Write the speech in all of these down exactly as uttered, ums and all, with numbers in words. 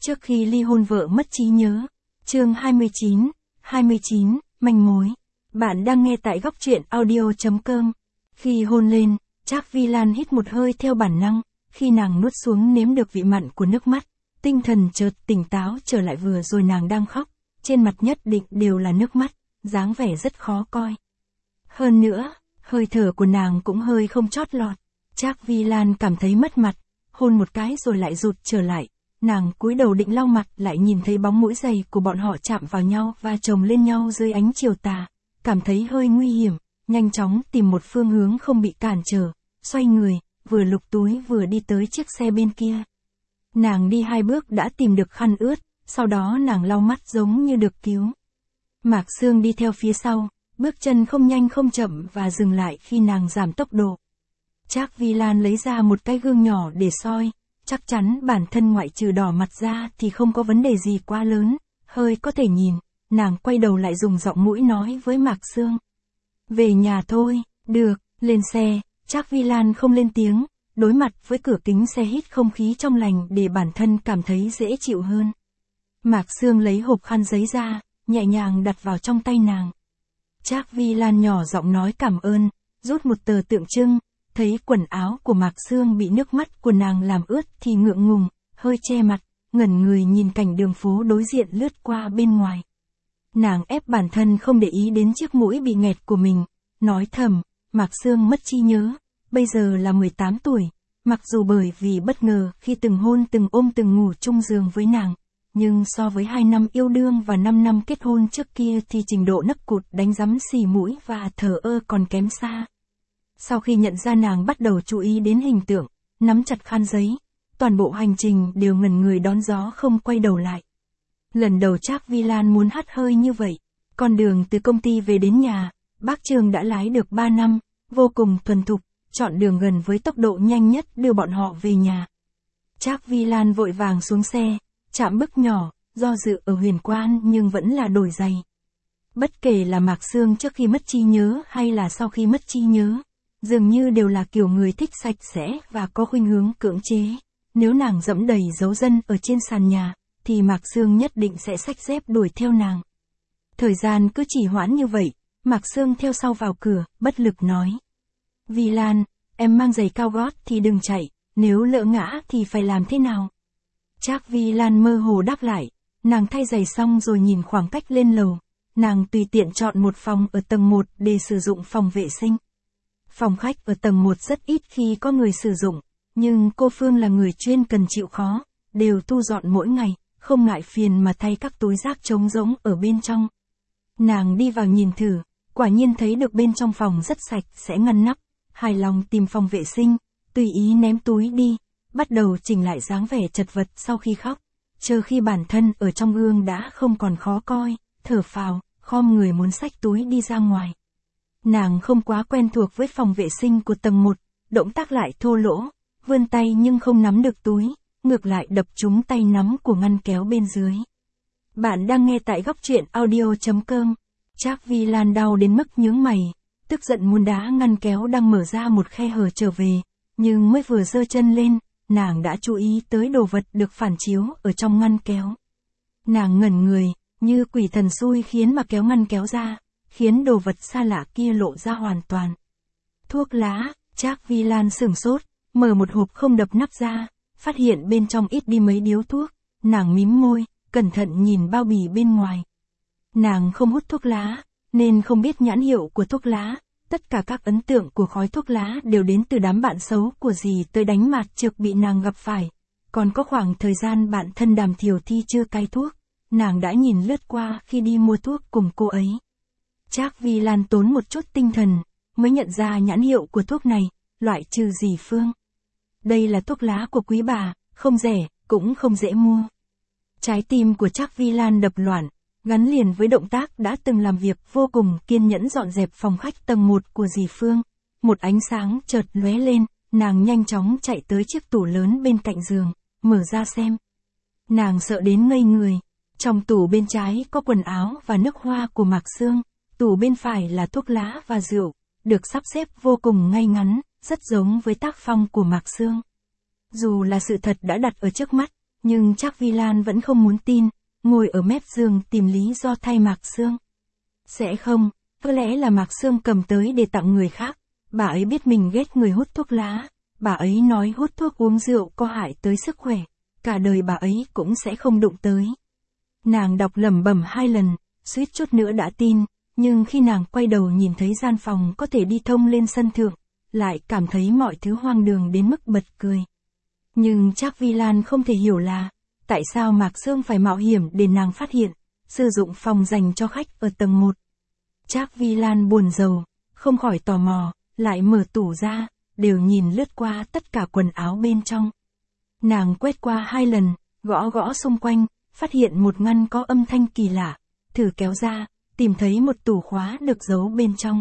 Trước khi ly hôn vợ mất trí nhớ. Chương hai mươi chín, hai mươi chín, manh mối. Bạn đang nghe tại góc truyện audio.com. Khi hôn lên, Trác Vi Lan hít một hơi theo bản năng, khi nàng nuốt xuống nếm được vị mặn của nước mắt, tinh thần chợt tỉnh táo trở lại. Vừa rồi nàng đang khóc, trên mặt nhất định đều là nước mắt, dáng vẻ rất khó coi. Hơn nữa, hơi thở của nàng cũng hơi không chót lọt. Trác Vi Lan cảm thấy mất mặt, hôn một cái rồi lại rụt trở lại. Nàng cúi đầu định lau mặt, lại nhìn thấy bóng mũi giày của bọn họ chạm vào nhau và chồng lên nhau dưới ánh chiều tà, cảm thấy hơi nguy hiểm, nhanh chóng tìm một phương hướng không bị cản trở, xoay người, vừa lục túi vừa đi tới chiếc xe bên kia. Nàng đi hai bước đã tìm được khăn ướt, sau đó nàng lau mắt giống như được cứu. Mạc Sương đi theo phía sau, bước chân không nhanh không chậm và dừng lại khi nàng giảm tốc độ. Trác Vi Lan lấy ra một cái gương nhỏ để soi, chắc chắn bản thân ngoại trừ đỏ mặt ra thì không có vấn đề gì quá lớn, hơi có thể nhìn, nàng quay đầu lại dùng giọng mũi nói với Mạc Sương. Về nhà thôi, được, lên xe. Trác Vi Lan không lên tiếng, đối mặt với cửa kính xe hít không khí trong lành để bản thân cảm thấy dễ chịu hơn. Mạc Sương lấy hộp khăn giấy ra, nhẹ nhàng đặt vào trong tay nàng. Trác Vi Lan nhỏ giọng nói cảm ơn, rút một tờ tượng trưng, thấy quần áo của Mạc Sương bị nước mắt của nàng làm ướt thì ngượng ngùng, hơi che mặt, ngẩn người nhìn cảnh đường phố đối diện lướt qua bên ngoài. Nàng ép bản thân không để ý đến chiếc mũi bị nghẹt của mình, nói thầm, Mạc Sương mất trí nhớ, bây giờ là mười tám tuổi, mặc dù bởi vì bất ngờ khi từng hôn từng ôm từng ngủ chung giường với nàng, nhưng so với hai năm yêu đương và năm năm kết hôn trước kia thì trình độ nấc cụt đánh rắm xì mũi và thờ ơ còn kém xa. Sau khi nhận ra nàng bắt đầu chú ý đến hình tượng, nắm chặt khăn giấy, toàn bộ hành trình đều ngẩn người đón gió không quay đầu lại. Lần đầu Trác Vi Lan muốn hắt hơi như vậy, con đường từ công ty về đến nhà, bác Trương đã lái được ba năm, vô cùng thuần thục, chọn đường gần với tốc độ nhanh nhất đưa bọn họ về nhà. Trác Vi Lan vội vàng xuống xe, chạm bước nhỏ, do dự ở Huyền Quan nhưng vẫn là đổi giày. Bất kể là Mạc Sương trước khi mất trí nhớ hay là sau khi mất trí nhớ, dường như đều là kiểu người thích sạch sẽ và có khuynh hướng cưỡng chế. Nếu nàng dẫm đầy dấu chân ở trên sàn nhà, thì Mạc Sương nhất định sẽ xách dép đuổi theo nàng. Thời gian cứ trì hoãn như vậy, Mạc Sương theo sau vào cửa, bất lực nói. Vi Lan, em mang giày cao gót thì đừng chạy, nếu lỡ ngã thì phải làm thế nào? Trác Vi Lan mơ hồ đáp lại, nàng thay giày xong rồi nhìn khoảng cách lên lầu. Nàng tùy tiện chọn một phòng ở tầng một để sử dụng phòng vệ sinh. Phòng khách ở tầng một rất ít khi có người sử dụng, nhưng cô Phương là người chuyên cần chịu khó, đều thu dọn mỗi ngày, không ngại phiền mà thay các túi rác trống rỗng ở bên trong. Nàng đi vào nhìn thử, quả nhiên thấy được bên trong phòng rất sạch sẽ ngăn nắp, hài lòng tìm phòng vệ sinh, tùy ý ném túi đi, bắt đầu chỉnh lại dáng vẻ chật vật sau khi khóc, chờ khi bản thân ở trong gương đã không còn khó coi, thở phào, khom người muốn xách túi đi ra ngoài. Nàng không quá quen thuộc với phòng vệ sinh của tầng một, động tác lại thô lỗ, vươn tay nhưng không nắm được túi, ngược lại đập trúng tay nắm của ngăn kéo bên dưới. Bạn đang nghe tại góc truyện audio.com. Trác Vi Lan đau đến mức nhướng mày, tức giận muốn đá ngăn kéo đang mở ra một khe hở trở về, nhưng mới vừa giơ chân lên, nàng đã chú ý tới đồ vật được phản chiếu ở trong ngăn kéo. Nàng ngẩn người, như quỷ thần xui khiến mà kéo ngăn kéo ra, khiến đồ vật xa lạ kia lộ ra hoàn toàn. Thuốc lá. Trác Vi Lan sửng sốt, mở một hộp không đập nắp ra, phát hiện bên trong ít đi mấy điếu thuốc, nàng mím môi, cẩn thận nhìn bao bì bên ngoài. Nàng không hút thuốc lá, nên không biết nhãn hiệu của thuốc lá, tất cả các ấn tượng của khói thuốc lá đều đến từ đám bạn xấu của dì tới đánh mạt trực bị nàng gặp phải. Còn có khoảng thời gian bạn thân Đàm Thiều Thi chưa cai thuốc, nàng đã nhìn lướt qua khi đi mua thuốc cùng cô ấy. Trác Vi Lan tốn một chút tinh thần, mới nhận ra nhãn hiệu của thuốc này, loại trừ dì Phương. Đây là thuốc lá của quý bà, không rẻ, cũng không dễ mua. Trái tim của Trác Vi Lan đập loạn, gắn liền với động tác đã từng làm việc vô cùng kiên nhẫn dọn dẹp phòng khách tầng một của dì Phương. Một ánh sáng chợt lóe lên, nàng nhanh chóng chạy tới chiếc tủ lớn bên cạnh giường, mở ra xem. Nàng sợ đến ngây người. Trong tủ bên trái có quần áo và nước hoa của Mạc Sương, tủ bên phải là thuốc lá và rượu, được sắp xếp vô cùng ngay ngắn, rất giống với tác phong của Mạc Sương. Dù là sự thật đã đặt ở trước mắt, Nhưng Trác Vi Lan vẫn không muốn tin, ngồi ở mép giường tìm lý do thay Mạc Sương. Sẽ không, có lẽ là Mạc Sương cầm tới để tặng người khác, bà ấy biết mình ghét người hút thuốc lá, bà ấy nói hút thuốc uống rượu có hại tới sức khỏe, cả đời bà ấy cũng sẽ không đụng tới. Nàng đọc lẩm bẩm hai lần, suýt chút nữa đã tin, nhưng khi nàng quay đầu nhìn thấy gian phòng có thể đi thông lên sân thượng, lại cảm thấy mọi thứ hoang đường đến mức bật cười. Nhưng Trác Vi Lan không thể hiểu là, tại sao Mạc Sương phải mạo hiểm để nàng phát hiện, sử dụng phòng dành cho khách ở tầng một. Trác Vi Lan buồn rầu, không khỏi tò mò, lại mở tủ ra, đều nhìn lướt qua tất cả quần áo bên trong. Nàng quét qua hai lần, gõ gõ xung quanh, phát hiện một ngăn có âm thanh kỳ lạ, thử kéo ra, tìm thấy một tủ khóa được giấu bên trong.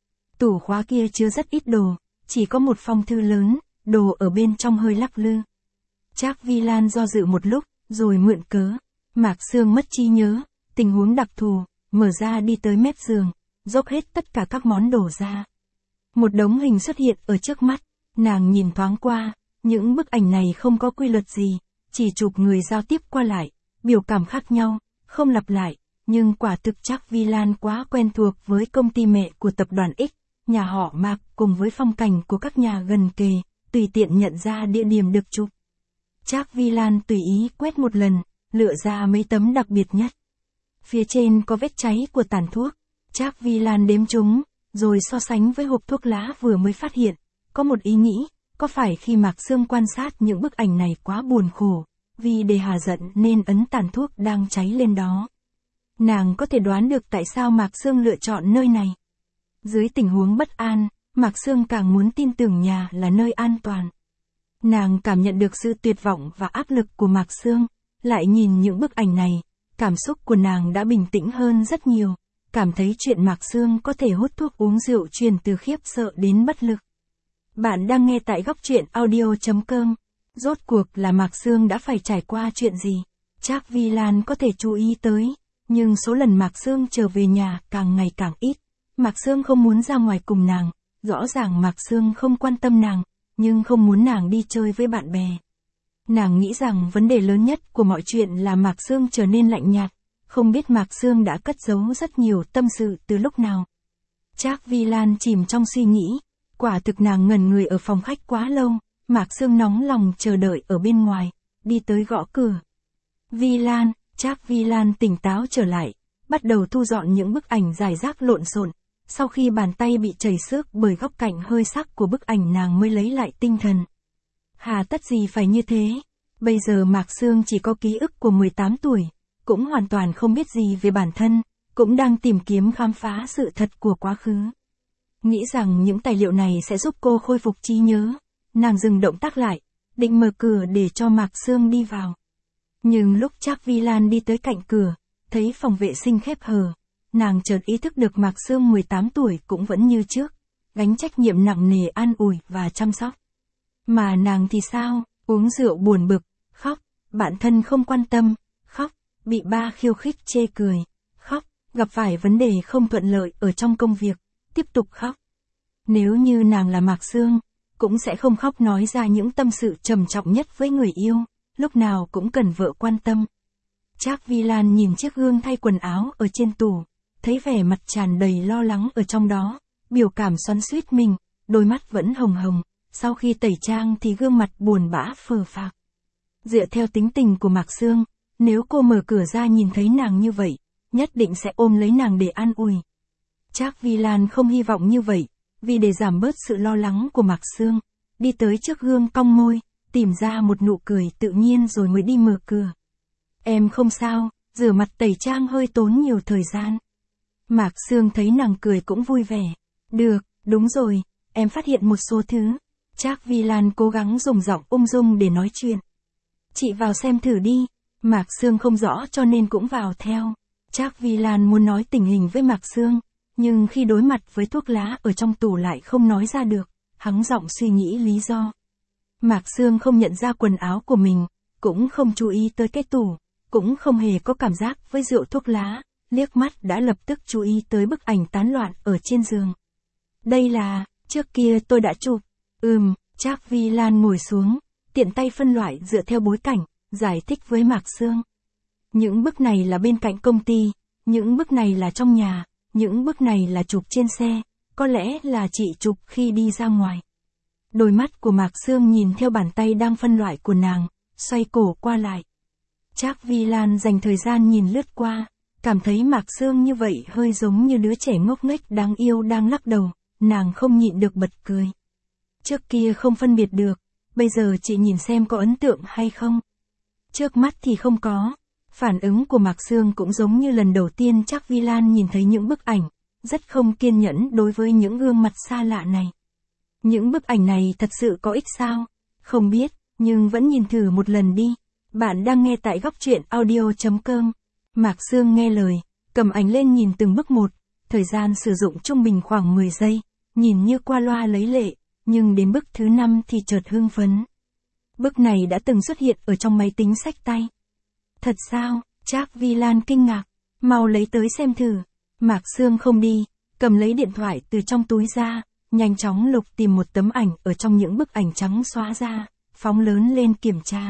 Tủ khóa kia chứa rất ít đồ, chỉ có một phong thư lớn, đồ ở bên trong hơi lắc lư. Trác Vi Lan do dự một lúc, rồi mượn cớ. Mạc Sương mất trí nhớ, tình huống đặc thù, mở ra đi tới mép giường, dốc hết tất cả các món đồ ra. Một đống hình xuất hiện ở trước mắt, nàng nhìn thoáng qua, những bức ảnh này không có quy luật gì, chỉ chụp người giao tiếp qua lại, biểu cảm khác nhau, không lặp lại, nhưng quả thực Trác Vi Lan quá quen thuộc với công ty mẹ của tập đoàn X, nhà họ Mạc cùng với phong cảnh của các nhà gần kề, tùy tiện nhận ra địa điểm được chụp. Trác Vi Lan tùy ý quét một lần, lựa ra mấy tấm đặc biệt nhất. Phía trên có vết cháy của tàn thuốc, Trác Vi Lan đếm chúng, rồi so sánh với hộp thuốc lá vừa mới phát hiện, có một ý nghĩ, có phải khi Mạc Sương quan sát những bức ảnh này quá buồn khổ, vì để hà giận nên ấn tàn thuốc đang cháy lên đó. Nàng có thể đoán được tại sao Mạc Sương lựa chọn nơi này. Dưới tình huống bất an, Mạc Sương càng muốn tin tưởng nhà là nơi an toàn. Nàng cảm nhận được sự tuyệt vọng và áp lực của Mạc Sương, lại nhìn những bức ảnh này, cảm xúc của nàng đã bình tĩnh hơn rất nhiều, cảm thấy chuyện Mạc Sương có thể hút thuốc uống rượu truyền từ khiếp sợ đến bất lực. Bạn đang nghe tại góc truyện audio chấm com. Rốt cuộc là Mạc Sương đã phải trải qua chuyện gì? Trác Vi Lan có thể chú ý tới, nhưng số lần Mạc Sương trở về nhà càng ngày càng ít. Mạc Sương không muốn ra ngoài cùng nàng, rõ ràng Mạc Sương không quan tâm nàng, nhưng không muốn nàng đi chơi với bạn bè. Nàng nghĩ rằng vấn đề lớn nhất của mọi chuyện là Mạc Sương trở nên lạnh nhạt, không biết Mạc Sương đã cất giấu rất nhiều tâm sự từ lúc nào. Trác Vi Lan chìm trong suy nghĩ, quả thực nàng ngẩn người ở phòng khách quá lâu, Mạc Sương nóng lòng chờ đợi ở bên ngoài, đi tới gõ cửa. Vi Lan, Trác Vi Lan tỉnh táo trở lại, bắt đầu thu dọn những bức ảnh rải rác lộn xộn. Sau khi bàn tay bị chảy xước bởi góc cạnh hơi sắc của bức ảnh nàng mới lấy lại tinh thần. Hà tất gì phải như thế? Bây giờ Mạc Sương chỉ có ký ức của mười tám tuổi, cũng hoàn toàn không biết gì về bản thân, cũng đang tìm kiếm khám phá sự thật của quá khứ. Nghĩ rằng những tài liệu này sẽ giúp cô khôi phục trí nhớ, nàng dừng động tác lại, định mở cửa để cho Mạc Sương đi vào. Nhưng lúc Trác Vi Lan đi tới cạnh cửa, thấy phòng vệ sinh khép hờ, nàng chợt ý thức được Mạc Sương mười tám tuổi cũng vẫn như trước, gánh trách nhiệm nặng nề an ủi và chăm sóc. Mà nàng thì sao, uống rượu buồn bực, khóc, bạn thân không quan tâm, khóc, bị ba khiêu khích chê cười, khóc, gặp phải vấn đề không thuận lợi ở trong công việc, tiếp tục khóc. Nếu như nàng là Mạc Sương, cũng sẽ không khóc nói ra những tâm sự trầm trọng nhất với người yêu, lúc nào cũng cần vợ quan tâm. Trác Vi Lan nhìn chiếc gương thay quần áo ở trên tủ, thấy vẻ mặt tràn đầy lo lắng ở trong đó, biểu cảm xoắn xuýt mình, đôi mắt vẫn hồng hồng, sau khi tẩy trang thì gương mặt buồn bã phờ phạc. Dựa theo tính tình của Mạc Sương, nếu cô mở cửa ra nhìn thấy nàng như vậy, nhất định sẽ ôm lấy nàng để an ủi. Trác Vi Lan không hy vọng như vậy, vì để giảm bớt sự lo lắng của Mạc Sương, đi tới trước gương cong môi, tìm ra một nụ cười tự nhiên rồi mới đi mở cửa. Em không sao, rửa mặt tẩy trang hơi tốn nhiều thời gian. Mạc Sương thấy nàng cười cũng vui vẻ. Được, đúng rồi, em phát hiện một số thứ. Trác Vi Lan cố gắng dùng giọng ung dung để nói chuyện. Chị vào xem thử đi. Mạc Sương không rõ cho nên cũng vào theo. Trác Vi Lan muốn nói tình hình với Mạc Sương, nhưng khi đối mặt với thuốc lá ở trong tủ lại không nói ra được, hắng giọng suy nghĩ lý do. Mạc Sương không nhận ra quần áo của mình, cũng không chú ý tới cái tủ, cũng không hề có cảm giác với rượu thuốc lá, liếc mắt đã lập tức chú ý tới bức ảnh tán loạn ở trên giường. Đây là, trước kia tôi đã chụp. Ừm, Trác Vi Lan ngồi xuống, tiện tay phân loại dựa theo bối cảnh, giải thích với Mạc Sương. Những bức này là bên cạnh công ty, những bức này là trong nhà, những bức này là chụp trên xe, có lẽ là chị chụp khi đi ra ngoài. Đôi mắt của Mạc Sương nhìn theo bàn tay đang phân loại của nàng, xoay cổ qua lại. Trác Vi Lan dành thời gian nhìn lướt qua, cảm thấy Mạc Sương như vậy hơi giống như đứa trẻ ngốc nghếch đáng yêu đang lắc đầu, nàng không nhịn được bật cười. Trước kia không phân biệt được, bây giờ chị nhìn xem có ấn tượng hay không. Trước mắt thì không có. Phản ứng của Mạc Sương cũng giống như lần đầu tiên Trác Vi Lan nhìn thấy những bức ảnh, rất không kiên nhẫn đối với những gương mặt xa lạ này. Những bức ảnh này thật sự có ích sao? Không biết, nhưng vẫn nhìn thử một lần đi. Bạn đang nghe tại góc truyện audio chấm com. Mạc Sương nghe lời, cầm ảnh lên nhìn từng bức một, thời gian sử dụng trung bình khoảng mười giây, nhìn như qua loa lấy lệ, nhưng đến bức thứ năm thì chợt hưng phấn. Bức này đã từng xuất hiện ở trong máy tính xách tay. Thật sao? Trác Vi Lan kinh ngạc, mau lấy tới xem thử. Mạc Sương không đi, cầm lấy điện thoại từ trong túi ra, nhanh chóng lục tìm một tấm ảnh ở trong những bức ảnh trắng xóa ra, phóng lớn lên kiểm tra.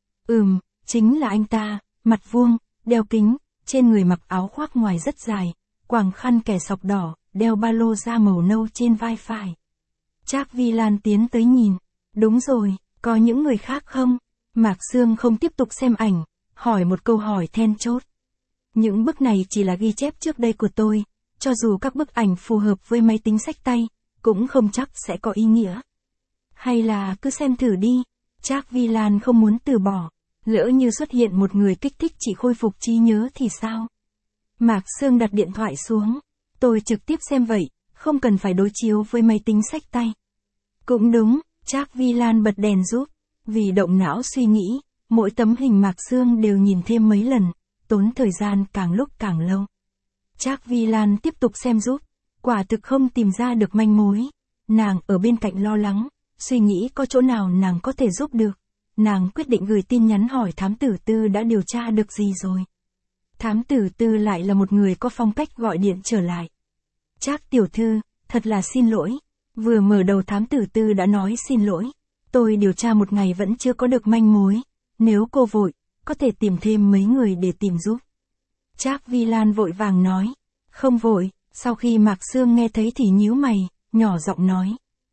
Ừm, chính là anh ta, mặt vuông, đeo kính, trên người mặc áo khoác ngoài rất dài, quàng khăn kẻ sọc đỏ, đeo ba lô da màu nâu trên vai phải. Trác Vi Lan tiến tới nhìn, đúng rồi, có những người khác không? Mạc Sương không tiếp tục xem ảnh, hỏi một câu hỏi then chốt. Những bức này chỉ là ghi chép trước đây của tôi, cho dù các bức ảnh phù hợp với máy tính xách tay, cũng không chắc sẽ có ý nghĩa. Hay là cứ xem thử đi, Trác Vi Lan không muốn từ bỏ, lỡ như xuất hiện một người kích thích chỉ khôi phục trí nhớ thì sao? Mạc Sương đặt điện thoại xuống, tôi trực tiếp xem vậy, không cần phải đối chiếu với máy tính xách tay. Cũng đúng, Trác Vi Lan bật đèn giúp, vì động não suy nghĩ, mỗi tấm hình Mạc Sương đều nhìn thêm mấy lần, tốn thời gian càng lúc càng lâu. Trác Vi Lan tiếp tục xem giúp, quả thực không tìm ra được manh mối. Nàng ở bên cạnh lo lắng, suy nghĩ có chỗ nào nàng có thể giúp được. Nàng quyết định gửi tin nhắn hỏi thám tử Tư đã điều tra được gì rồi. Thám tử Tư lại là một người có phong cách gọi điện trở lại. Trác tiểu thư, thật là xin lỗi. Vừa mở đầu thám tử Tư đã nói xin lỗi. Tôi điều tra một ngày vẫn chưa có được manh mối. Nếu cô vội, có thể tìm thêm mấy người để tìm giúp. Trác Vi Lan vội vàng nói. Không vội, sau khi Mạc Sương nghe thấy thì nhíu mày, nhỏ giọng nói.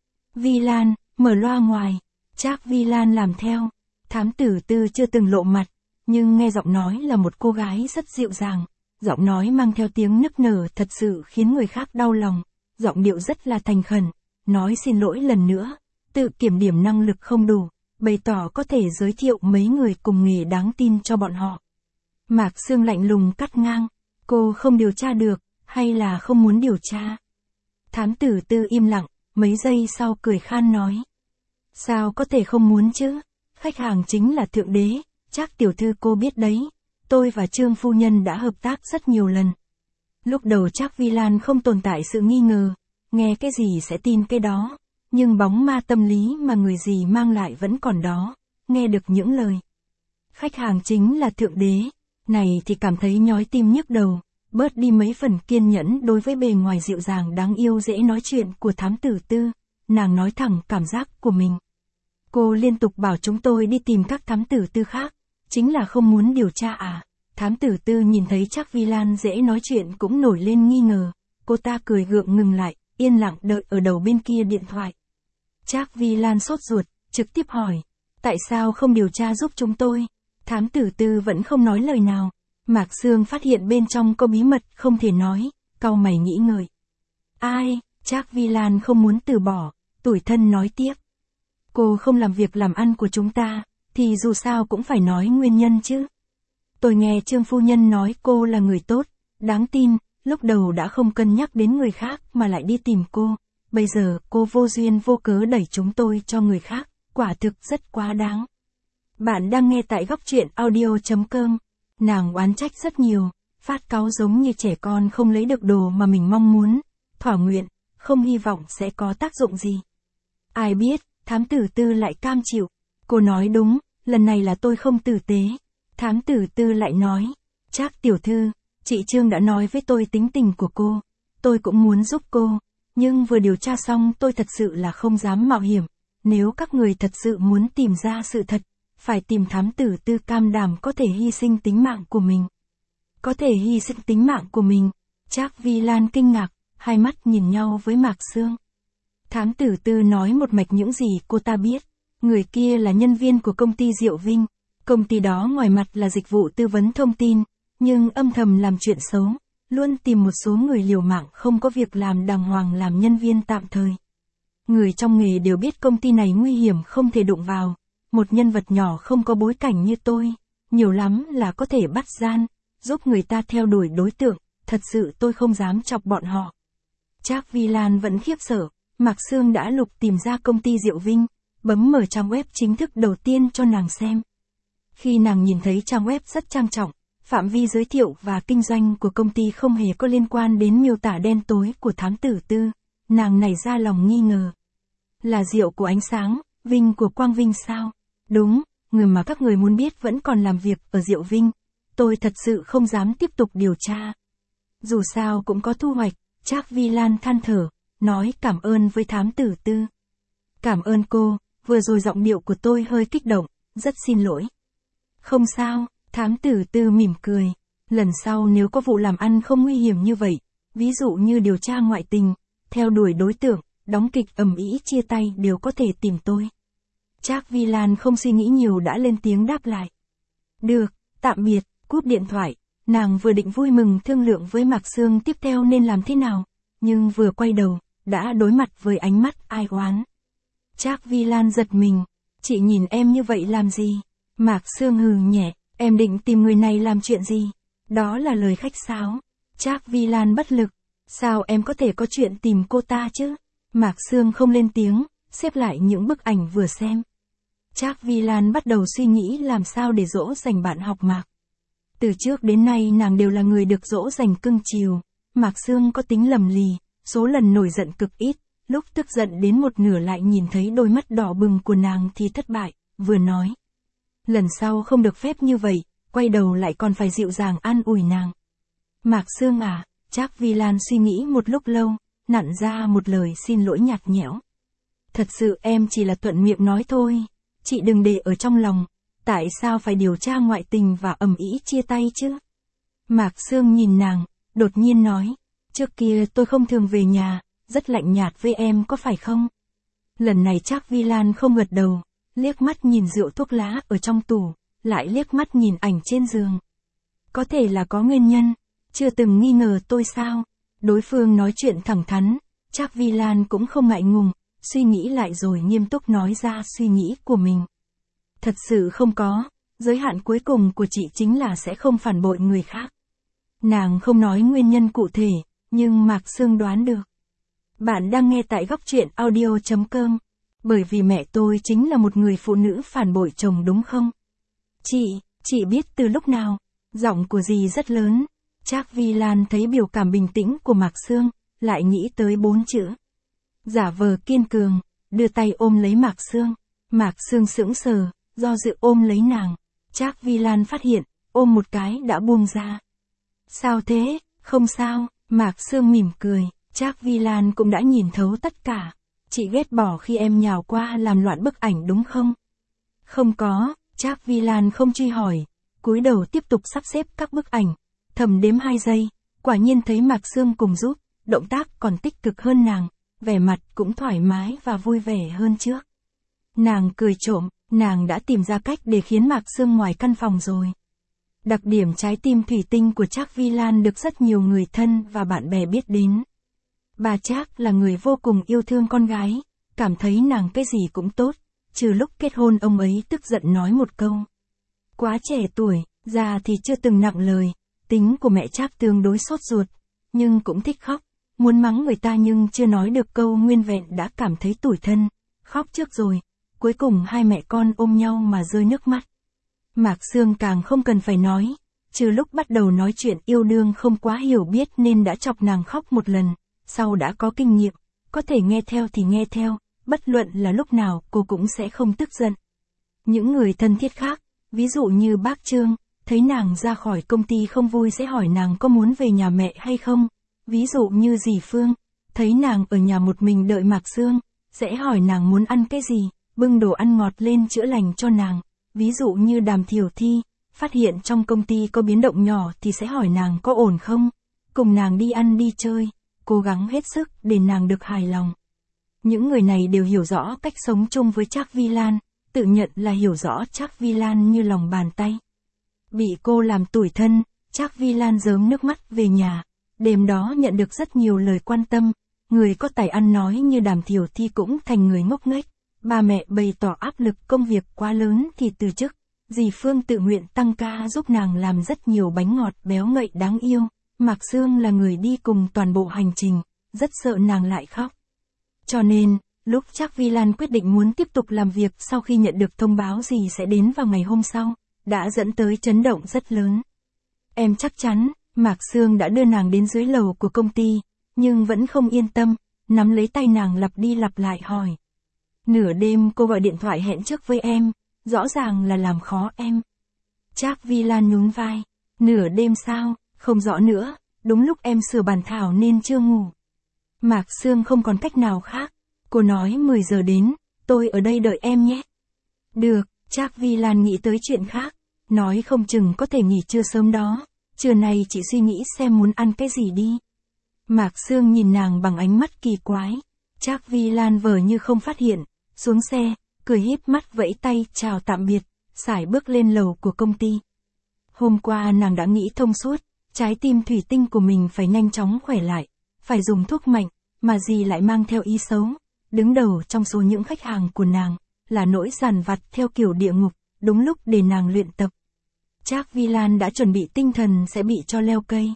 Vi Lan, mở loa ngoài. Trác Vi Lan làm theo. Thám tử Tư chưa từng lộ mặt, nhưng nghe giọng nói là một cô gái rất dịu dàng. Giọng nói mang theo tiếng nức nở thật sự khiến người khác đau lòng. Giọng điệu rất là thành khẩn, nói xin lỗi lần nữa, tự kiểm điểm năng lực không đủ, bày tỏ có thể giới thiệu mấy người cùng nghề đáng tin cho bọn họ. Mạc Sương lạnh lùng cắt ngang, cô không điều tra được, hay là không muốn điều tra? Thám tử Tư im lặng, mấy giây sau cười khan nói. Sao có thể không muốn chứ? Khách hàng chính là thượng đế, Trác tiểu thư cô biết đấy. Tôi và Trương phu nhân đã hợp tác rất nhiều lần. Lúc đầu Trác Vi Lan không tồn tại sự nghi ngờ, nghe cái gì sẽ tin cái đó. Nhưng bóng ma tâm lý mà người gì mang lại vẫn còn đó, nghe được những lời. Khách hàng chính là thượng đế, này thì cảm thấy nhói tim nhức đầu, bớt đi mấy phần kiên nhẫn đối với bề ngoài dịu dàng đáng yêu dễ nói chuyện của thám tử Tư, nàng nói thẳng cảm giác của mình. Cô liên tục bảo chúng tôi đi tìm các thám tử Tư khác, chính là không muốn điều tra à? Thám tử Tư nhìn thấy Trác Vi Lan dễ nói chuyện cũng nổi lên nghi ngờ, cô ta cười gượng ngừng lại, yên lặng đợi ở đầu bên kia điện thoại. Trác Vi Lan sốt ruột, trực tiếp hỏi, tại sao không điều tra giúp chúng tôi? Thám tử Tư vẫn không nói lời nào. Mạc Sương phát hiện bên trong có bí mật không thể nói, cau mày nghĩ ngợi. Ai? Trác Vi Lan không muốn từ bỏ, tủi thân nói tiếp. Cô không làm việc làm ăn của chúng ta, thì dù sao cũng phải nói nguyên nhân chứ. Tôi nghe Trương phu nhân nói cô là người tốt, đáng tin, lúc đầu đã không cân nhắc đến người khác mà lại đi tìm cô. Bây giờ cô vô duyên vô cớ đẩy chúng tôi cho người khác, quả thực rất quá đáng. Bạn đang nghe tại góc truyện audio chấm com. Nàng oán trách rất nhiều, phát cáu giống như trẻ con không lấy được đồ mà mình mong muốn, thỏa nguyện, không hy vọng sẽ có tác dụng gì. Ai biết, thám tử Tư lại cam chịu. Cô nói đúng, lần này là tôi không tử tế. Thám tử Tư lại nói, Trác tiểu thư, chị Trương đã nói với tôi tính tình của cô, tôi cũng muốn giúp cô, nhưng vừa điều tra xong tôi thật sự là không dám mạo hiểm. Nếu các người thật sự muốn tìm ra sự thật, phải tìm thám tử Tư cam đảm có thể hy sinh tính mạng của mình. Có thể hy sinh tính mạng của mình. Trác Vi Lan kinh ngạc, hai mắt nhìn nhau với Mạc Sương. Thám tử Tư nói một mạch những gì cô ta biết. Người kia là nhân viên của công ty Diệu Vinh. Công ty đó ngoài mặt là dịch vụ tư vấn thông tin, nhưng âm thầm làm chuyện xấu, luôn tìm một số người liều mạng không có việc làm đàng hoàng làm nhân viên tạm thời. Người trong nghề đều biết công ty này nguy hiểm không thể đụng vào. Một nhân vật nhỏ không có bối cảnh như tôi, nhiều lắm là có thể bắt gian, giúp người ta theo đuổi đối tượng, thật sự tôi không dám chọc bọn họ. Trác Vi Lan vẫn khiếp sợ, Mạc Sương đã lục tìm ra công ty Diệu Vinh, bấm mở trang web chính thức đầu tiên cho nàng xem. Khi nàng nhìn thấy trang web rất trang trọng, phạm vi giới thiệu và kinh doanh của công ty không hề có liên quan đến miêu tả đen tối của thám tử Tư, nàng nảy ra lòng nghi ngờ. Là Diệu của ánh sáng, Vinh của Quang Vinh sao? Đúng, người mà các người muốn biết vẫn còn làm việc ở Diệu Vinh. Tôi thật sự không dám tiếp tục điều tra. Dù sao cũng có thu hoạch, Trác Vi Lan than thở, nói cảm ơn với thám tử Tư. Cảm ơn cô, vừa rồi giọng điệu của tôi hơi kích động, rất xin lỗi. Không sao, thám tử Tư mỉm cười. Lần sau nếu có vụ làm ăn không nguy hiểm như vậy, ví dụ như điều tra ngoại tình, theo đuổi đối tượng, đóng kịch ầm ĩ chia tay đều có thể tìm tôi. Trác Vi Lan không suy nghĩ nhiều đã lên tiếng đáp lại. Được, tạm biệt, cúp điện thoại, nàng vừa định vui mừng thương lượng với Mạc Sương tiếp theo nên làm thế nào, nhưng vừa quay đầu, đã đối mặt với ánh mắt ai oán. Trác Vi Lan giật mình, chị nhìn em như vậy làm gì? Mạc Sương hừ nhẹ, em định tìm người này làm chuyện gì? Đó là lời khách sáo. Trác Vi Lan bất lực, sao em có thể có chuyện tìm cô ta chứ? Mạc Sương không lên tiếng, xếp lại những bức ảnh vừa xem. Trác Vi Lan bắt đầu suy nghĩ làm sao để dỗ dành bạn học Mạc. Từ trước đến nay nàng đều là người được dỗ dành cưng chiều. Mạc Sương có tính lầm lì, số lần nổi giận cực ít, lúc tức giận đến một nửa lại nhìn thấy đôi mắt đỏ bừng của nàng thì thất bại, vừa nói. Lần sau không được phép như vậy, quay đầu lại còn phải dịu dàng an ủi nàng. Mạc Sương à, Trác Vi Lan suy nghĩ một lúc lâu, nặn ra một lời xin lỗi nhạt nhẽo. Thật sự em chỉ là thuận miệng nói thôi, chị đừng để ở trong lòng, tại sao phải điều tra ngoại tình và ầm ĩ chia tay chứ? Mạc Sương nhìn nàng, đột nhiên nói, trước kia tôi không thường về nhà, rất lạnh nhạt với em có phải không? Lần này Trác Vi Lan không gật đầu, liếc mắt nhìn rượu thuốc lá ở trong tủ, lại liếc mắt nhìn ảnh trên giường. Có thể là có nguyên nhân, chưa từng nghi ngờ tôi sao? Đối phương nói chuyện thẳng thắn, Trác Vi Lan cũng không ngại ngùng, suy nghĩ lại rồi nghiêm túc nói ra suy nghĩ của mình. Thật sự không có, giới hạn cuối cùng của chị chính là sẽ không phản bội người khác. Nàng không nói nguyên nhân cụ thể, nhưng Mạc Sương đoán được. Bạn đang nghe tại góc truyện audio chấm com. Bởi vì mẹ tôi chính là một người phụ nữ phản bội chồng đúng không? Chị, chị biết từ lúc nào? Giọng của dì rất lớn. Trác Vi Lan thấy biểu cảm bình tĩnh của Mạc Sương, lại nghĩ tới bốn chữ. Giả vờ kiên cường, đưa tay ôm lấy Mạc Sương. Mạc Sương sững sờ, do dự ôm lấy nàng. Trác Vi Lan phát hiện, ôm một cái đã buông ra. Sao thế, không sao, Mạc Sương mỉm cười, Trác Vi Lan cũng đã nhìn thấu tất cả. Chị ghét bỏ khi em nhào qua làm loạn bức ảnh đúng không? Không có, Trác Vi Lan không truy hỏi, cúi đầu tiếp tục sắp xếp các bức ảnh, thầm đếm hai giây, quả nhiên thấy Mạc Sương cùng giúp, động tác còn tích cực hơn nàng, vẻ mặt cũng thoải mái và vui vẻ hơn trước. Nàng cười trộm, nàng đã tìm ra cách để khiến Mạc Sương ngoài căn phòng rồi. Đặc điểm trái tim thủy tinh của Trác Vi Lan được rất nhiều người thân và bạn bè biết đến. Bà Trác là người vô cùng yêu thương con gái, cảm thấy nàng cái gì cũng tốt, trừ lúc kết hôn ông ấy tức giận nói một câu. Quá trẻ tuổi, già thì chưa từng nặng lời, tính của mẹ Trác tương đối sốt ruột, nhưng cũng thích khóc, muốn mắng người ta nhưng chưa nói được câu nguyên vẹn đã cảm thấy tủi thân, khóc trước rồi, cuối cùng hai mẹ con ôm nhau mà rơi nước mắt. Mạc Sương càng không cần phải nói, trừ lúc bắt đầu nói chuyện yêu đương không quá hiểu biết nên đã chọc nàng khóc một lần. Sau đã có kinh nghiệm, có thể nghe theo thì nghe theo, bất luận là lúc nào cô cũng sẽ không tức giận. Những người thân thiết khác, ví dụ như bác Trương, thấy nàng ra khỏi công ty không vui sẽ hỏi nàng có muốn về nhà mẹ hay không. Ví dụ như dì Phương, thấy nàng ở nhà một mình đợi Mạc Sương, sẽ hỏi nàng muốn ăn cái gì, bưng đồ ăn ngọt lên chữa lành cho nàng. ví dụ như Đàm Thiểu Thi, phát hiện trong công ty có biến động nhỏ thì sẽ hỏi nàng có ổn không, cùng nàng đi ăn đi chơi, cố gắng hết sức để nàng được hài lòng. Những người này đều hiểu rõ cách sống chung với Trác Vi Lan, tự nhận là hiểu rõ Trác Vi Lan như lòng bàn tay. Bị cô làm tủi thân, Trác Vi Lan rớm nước mắt về nhà, đêm đó nhận được rất nhiều lời quan tâm, người có tài ăn nói như Đàm Thiểu Thi cũng thành người ngốc nghếch, ba mẹ bày tỏ áp lực công việc quá lớn thì từ chức, dì Phương tự nguyện tăng ca giúp nàng làm rất nhiều bánh ngọt béo ngậy đáng yêu, Mạc Sương là người đi cùng toàn bộ hành trình, rất sợ nàng lại khóc. Cho nên, lúc Trác Vi Lan quyết định muốn tiếp tục làm việc sau khi nhận được thông báo gì sẽ đến vào ngày hôm sau, đã dẫn tới chấn động rất lớn. Em chắc chắn, Mạc Sương đã đưa nàng đến dưới lầu của công ty, nhưng vẫn không yên tâm, nắm lấy tay nàng lặp đi lặp lại hỏi. Nửa đêm cô gọi điện thoại hẹn trước với em, rõ ràng là làm khó em. Trác Vi Lan nhún vai, nửa đêm sao, không rõ nữa, đúng lúc em sửa bản thảo nên chưa ngủ. Mạc Sương không còn cách nào khác, cô nói mười giờ đến, tôi ở đây đợi em nhé. Được, Trác Vi Lan nghĩ tới chuyện khác, nói không chừng có thể nghỉ trưa sớm đó, trưa nay chị suy nghĩ xem muốn ăn cái gì đi. Mạc Sương nhìn nàng bằng ánh mắt kỳ quái, Trác Vi Lan vờ như không phát hiện, xuống xe, cười híp mắt vẫy tay chào tạm biệt, sải bước lên lầu của công ty. Hôm qua nàng đã nghĩ thông suốt, trái tim thủy tinh của mình phải nhanh chóng khỏe lại, phải dùng thuốc mạnh, mà dì lại mang theo ý xấu, đứng đầu trong số những khách hàng của nàng, là nỗi dằn vặt theo kiểu địa ngục, đúng lúc để nàng luyện tập. Trác Vi Lan đã chuẩn bị tinh thần sẽ bị cho leo cây.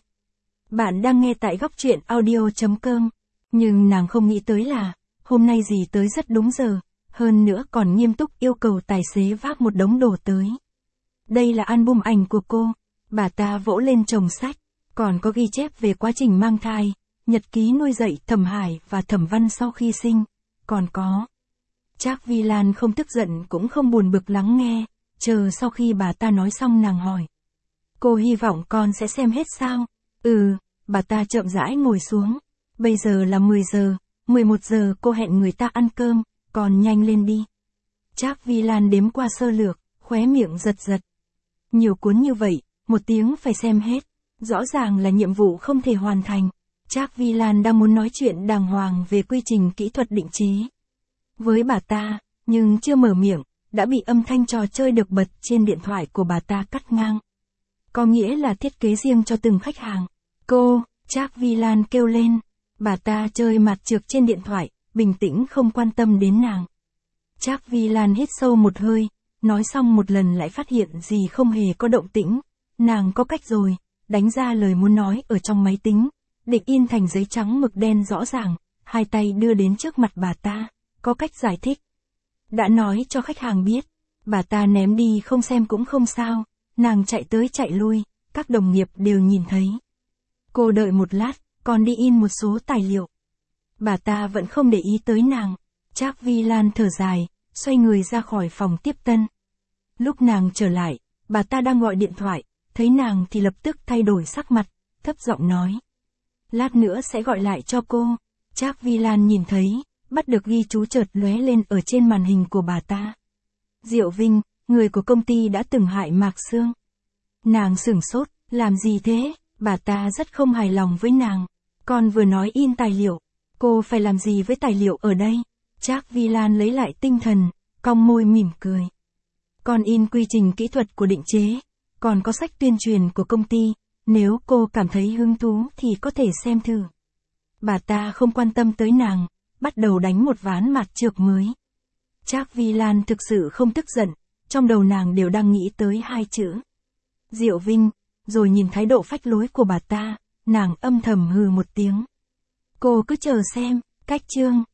Bạn đang nghe tại góc truyện audio chấm com, nhưng nàng không nghĩ tới là, hôm nay dì tới rất đúng giờ, hơn nữa còn nghiêm túc yêu cầu tài xế vác một đống đồ tới. Đây là album ảnh của cô, bà ta vỗ lên chồng sách, còn có ghi chép về quá trình mang thai, nhật ký nuôi dạy Thẩm Hải và Thẩm Văn sau khi sinh, còn có. Trác Vi Lan không tức giận cũng không buồn bực lắng nghe, chờ sau khi bà ta nói xong nàng hỏi. Cô hy vọng con sẽ xem hết sao? Ừ, bà ta chậm rãi ngồi xuống. Bây giờ là mười giờ, mười một giờ cô hẹn người ta ăn cơm, còn nhanh lên đi. Trác Vi Lan đếm qua sơ lược, khóe miệng giật giật. Nhiều cuốn như vậy, một tiếng phải xem hết, rõ ràng là nhiệm vụ không thể hoàn thành. Trác Vi Lan đang muốn nói chuyện đàng hoàng về quy trình kỹ thuật định chế với bà ta, nhưng chưa mở miệng, đã bị âm thanh trò chơi được bật trên điện thoại của bà ta cắt ngang. Có nghĩa là thiết kế riêng cho từng khách hàng. Cô, Trác Vi Lan kêu lên. Bà ta chơi mặt trược trên điện thoại, bình tĩnh không quan tâm đến nàng. Trác Vi Lan hít sâu một hơi, nói xong một lần lại phát hiện gì không hề có động tĩnh. Nàng có cách rồi, đánh ra lời muốn nói ở trong máy tính, định in thành giấy trắng mực đen rõ ràng, hai tay đưa đến trước mặt bà ta, có cách giải thích. Đã nói cho khách hàng biết, bà ta ném đi không xem cũng không sao, nàng chạy tới chạy lui, các đồng nghiệp đều nhìn thấy. Cô đợi một lát, còn đi in một số tài liệu. Bà ta vẫn không để ý tới nàng, Trác Vi Lan thở dài, xoay người ra khỏi phòng tiếp tân. Lúc nàng trở lại, bà ta đang gọi điện thoại, thấy nàng thì lập tức thay đổi sắc mặt, thấp giọng nói. Lát nữa sẽ gọi lại cho cô. Trác Vi Lan nhìn thấy, bắt được ghi chú chợt lóe lên ở trên màn hình của bà ta. Diệu Vinh, người của công ty đã từng hại Mạc Sương. Nàng sửng sốt, làm gì thế? Bà ta rất không hài lòng với nàng. Con vừa nói in tài liệu, cô phải làm gì với tài liệu ở đây? Trác Vi Lan lấy lại tinh thần, cong môi mỉm cười. Con in quy trình kỹ thuật của định chế, còn có sách tuyên truyền của công ty, nếu cô cảm thấy hứng thú thì có thể xem thử. Bà ta không quan tâm tới nàng, bắt đầu đánh một ván mặt trược mới. Trác Vi Lan thực sự không tức giận, trong đầu nàng đều đang nghĩ tới hai chữ. Diệu Vinh, rồi nhìn thái độ phách lối của bà ta, nàng âm thầm hừ một tiếng. Cô cứ chờ xem, cách chương.